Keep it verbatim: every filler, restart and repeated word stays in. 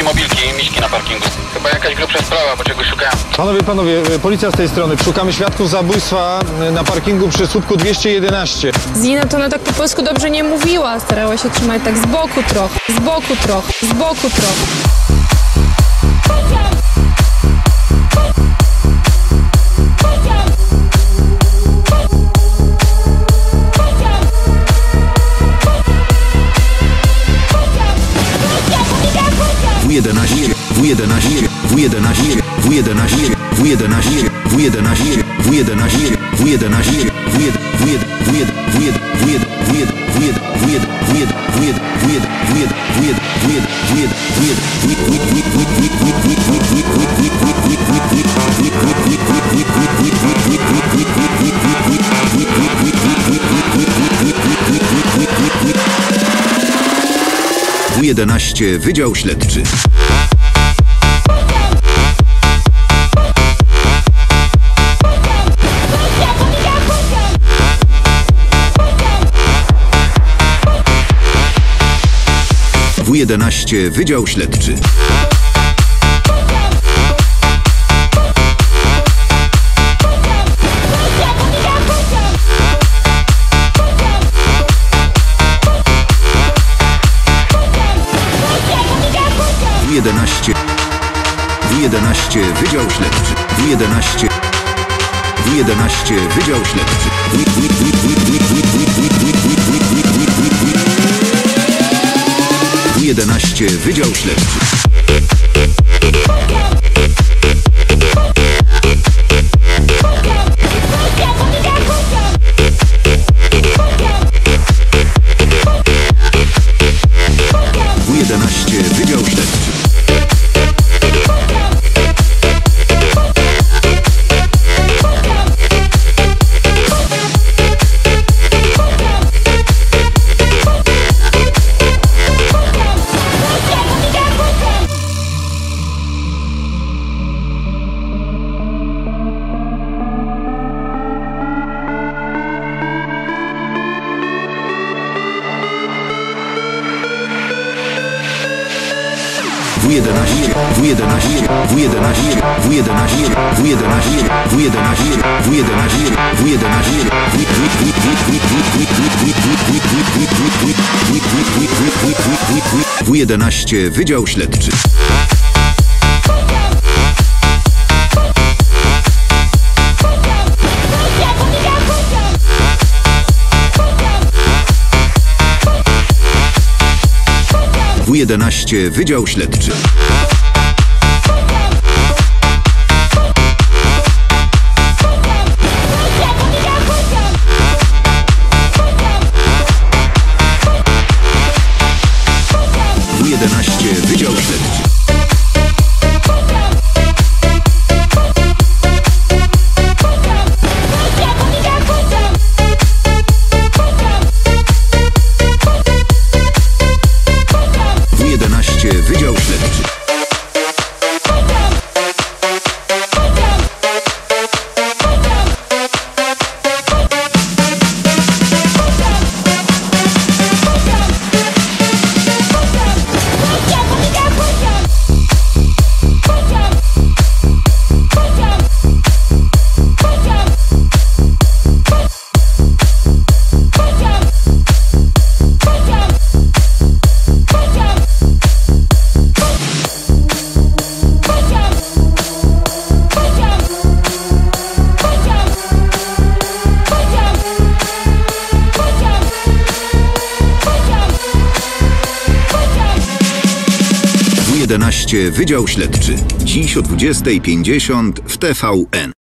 mobilki i miśki na parkingu. Chyba jakaś grubsza sprawa, bo czegoś szukałem. Panowie, panowie, policja z tej strony. Szukamy świadków zabójstwa na parkingu przy słupku dwieście jedenaście. Zina to ona tak po polsku dobrze nie mówiła. Starała się trzymać tak z boku trochę, z boku trochę, z boku trochę. W jedenaście, W jedenaście, W jedenaście, W jedenaście, W jedenaście, W jedenaście, W jedenaście, W jedenaście, W jeden, W jeden, W jeden, W jeden, W jeden, W jeden, W jeden, W jeden, W jeden, W jeden, W jeden, W jeden, W jeden, W jeden, W jeden, W jedenaście Wydział Śledczy. W jedenaście Wydział Śledczy. W jedenaście W jedenaście Wydział Śledczy. W jedenaście W jedenaście Wydział Śledczy. W jedenaście Wydział Śledczy. W jedenaście Wydział Śledczy. W jedenaście, W jedenaście, W jedenaście, W jedenaście, W jedenaście, W jedenaście, W jedenaście, W jedenaście, W jedenaście Wydział Śledczy. W jedenaście Wydział Śledczy. W jedenaście Wydział Śledczy. W jedenaście Wydział Śledczy. jedenaście Wydział Śledczy. Dziś o dwudziestej pięćdziesiąt w T V N.